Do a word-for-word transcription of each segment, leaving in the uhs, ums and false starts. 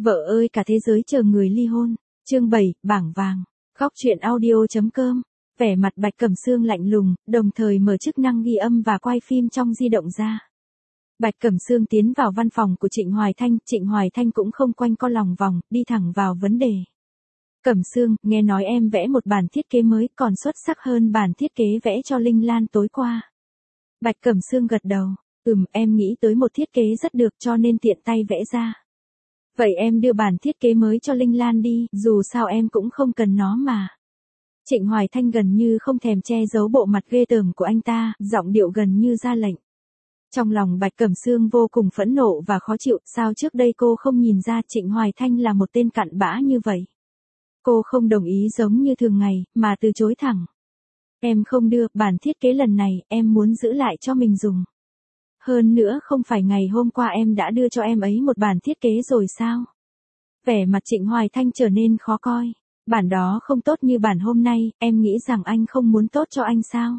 Vợ ơi cả thế giới chờ người ly hôn. Chương bảy, bảng vàng. Góc truyện audio.com. Vẻ mặt Bạch Cẩm Sương lạnh lùng, đồng thời mở chức năng ghi âm và quay phim trong di động ra. Bạch Cẩm Sương tiến vào văn phòng của Trịnh Hoài Thanh, Trịnh Hoài Thanh cũng không quanh co lòng vòng, đi thẳng vào vấn đề. Cẩm Sương, nghe nói em vẽ một bản thiết kế mới còn xuất sắc hơn bản thiết kế vẽ cho Linh Lan tối qua. Bạch Cẩm Sương gật đầu, ừm, em nghĩ tới một thiết kế rất được cho nên tiện tay vẽ ra. Vậy em đưa bản thiết kế mới cho Linh Lan đi, dù sao em cũng không cần nó mà. Trịnh Hoài Thanh gần như không thèm che giấu bộ mặt ghê tởm của anh ta, giọng điệu gần như ra lệnh. Trong lòng Bạch Cẩm Sương vô cùng phẫn nộ và khó chịu, sao trước đây cô không nhìn ra Trịnh Hoài Thanh là một tên cặn bã như vậy. Cô không đồng ý giống như thường ngày, mà từ chối thẳng. Em không đưa, bản thiết kế lần này, em muốn giữ lại cho mình dùng. Hơn nữa không phải ngày hôm qua em đã đưa cho em ấy một bản thiết kế rồi sao? Vẻ mặt Trịnh Hoài Thanh trở nên khó coi. Bản đó không tốt như bản hôm nay, em nghĩ rằng anh không muốn tốt cho anh sao?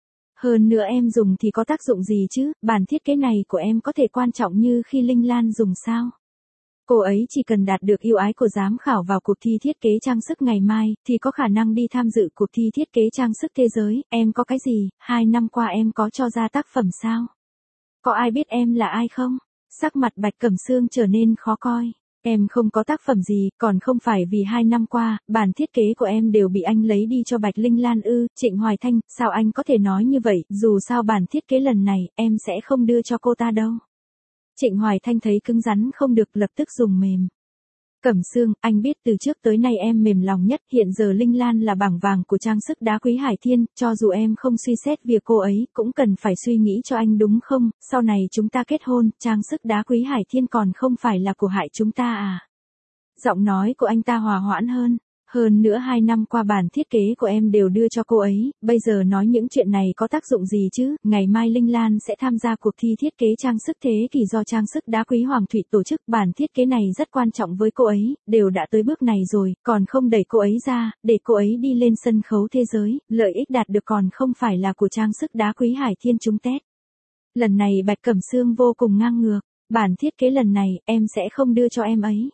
Hơn nữa em dùng thì có tác dụng gì chứ, bản thiết kế này của em có thể quan trọng như khi Linh Lan dùng sao? Cô ấy chỉ cần đạt được yêu ái của giám khảo vào cuộc thi thiết kế trang sức ngày mai, thì có khả năng đi tham dự cuộc thi thiết kế trang sức thế giới, em có cái gì, hai năm qua em có cho ra tác phẩm sao? Có ai biết em là ai không? Sắc mặt Bạch Cẩm Sương trở nên khó coi. Em không có tác phẩm gì, còn không phải vì hai năm qua, bản thiết kế của em đều bị anh lấy đi cho Bạch Linh Lan ư, Trịnh Hoài Thanh, sao anh có thể nói như vậy, dù sao bản thiết kế lần này, em sẽ không đưa cho cô ta đâu. Trịnh Hoài Thanh thấy cứng rắn không được lập tức dùng mềm. Cẩm Sương, anh biết từ trước tới nay em mềm lòng nhất, hiện giờ Linh Lan là bảng vàng của trang sức đá quý Hải Thiên, cho dù em không suy xét việc cô ấy, cũng cần phải suy nghĩ cho anh đúng không, sau này chúng ta kết hôn, trang sức đá quý Hải Thiên còn không phải là của hại chúng ta à. Giọng nói của anh ta hòa hoãn hơn. Hơn nữa hai năm qua bản thiết kế của em đều đưa cho cô ấy, bây giờ nói những chuyện này có tác dụng gì chứ, ngày mai Linh Lan sẽ tham gia cuộc thi thiết kế trang sức thế kỷ do trang sức đá quý Hoàng Thụy tổ chức, bản thiết kế này rất quan trọng với cô ấy, đều đã tới bước này rồi, còn không đẩy cô ấy ra, để cô ấy đi lên sân khấu thế giới, lợi ích đạt được còn không phải là của trang sức đá quý Hải Thiên chúng tét. Lần này Bạch Cẩm Sương vô cùng ngang ngược, bản thiết kế lần này, em sẽ không đưa cho em ấy.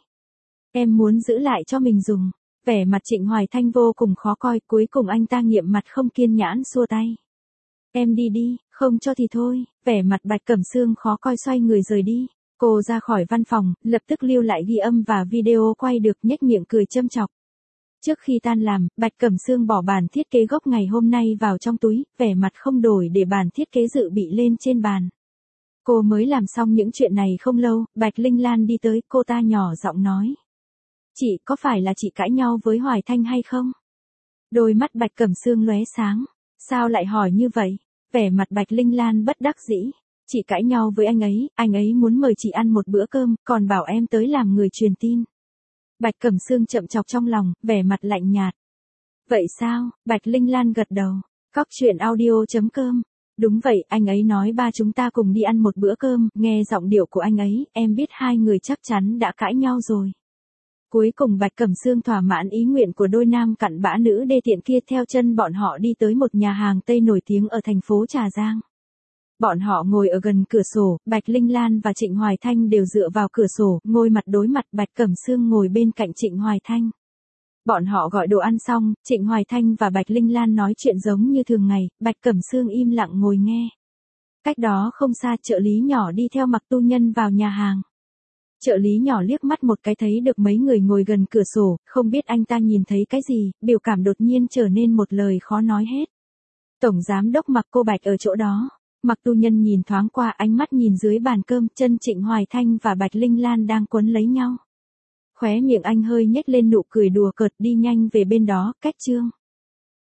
Em muốn giữ lại cho mình dùng. Vẻ mặt Trịnh Hoài Thanh vô cùng khó coi, cuối cùng anh ta nghiệm mặt không kiên nhãn xua tay. Em đi đi, không cho thì thôi, vẻ mặt Bạch Cẩm Sương khó coi xoay người rời đi. Cô ra khỏi văn phòng, lập tức lưu lại ghi âm và video quay được nhếch miệng cười châm chọc. Trước khi tan làm, Bạch Cẩm Sương bỏ bản thiết kế gốc ngày hôm nay vào trong túi, vẻ mặt không đổi để bản thiết kế dự bị lên trên bàn. Cô mới làm xong những chuyện này không lâu, Bạch Linh Lan đi tới, cô ta nhỏ giọng nói. Chị, có phải là chị cãi nhau với Hoài Thanh hay không? Đôi mắt Bạch Cẩm Sương lóe sáng. Sao lại hỏi như vậy? Vẻ mặt Bạch Linh Lan bất đắc dĩ. Chị cãi nhau với anh ấy, anh ấy muốn mời chị ăn một bữa cơm, còn bảo em tới làm người truyền tin. Bạch Cẩm Sương chậm chọc trong lòng, vẻ mặt lạnh nhạt. Vậy sao? Bạch Linh Lan gật đầu. Góc truyện audio.com. Đúng vậy, anh ấy nói ba chúng ta cùng đi ăn một bữa cơm, nghe giọng điệu của anh ấy, em biết hai người chắc chắn đã cãi nhau rồi. Cuối cùng Bạch Cẩm Sương thỏa mãn ý nguyện của đôi nam cặn bã nữ đê tiện kia, theo chân bọn họ đi tới một nhà hàng Tây nổi tiếng ở thành phố Trà Giang. Bọn họ ngồi ở gần cửa sổ, Bạch Linh Lan và Trịnh Hoài Thanh đều dựa vào cửa sổ, ngồi mặt đối mặt, Bạch Cẩm Sương ngồi bên cạnh Trịnh Hoài Thanh. Bọn họ gọi đồ ăn xong, Trịnh Hoài Thanh và Bạch Linh Lan nói chuyện giống như thường ngày, Bạch Cẩm Sương im lặng ngồi nghe. Cách đó không xa, trợ lý nhỏ đi theo Mặc Tu Nhân vào nhà hàng. Trợ lý nhỏ liếc mắt một cái thấy được mấy người ngồi gần cửa sổ, không biết anh ta nhìn thấy cái gì, biểu cảm đột nhiên trở nên một lời khó nói hết. Tổng giám đốc Mặc Cô Bạch ở chỗ đó. Mặc Tu Nhân nhìn thoáng qua, ánh mắt nhìn dưới bàn cơm, chân Trịnh Hoài Thanh và Bạch Linh Lan đang quấn lấy nhau. Khóe miệng anh hơi nhếch lên nụ cười đùa cợt, đi nhanh về bên đó, cách Trương.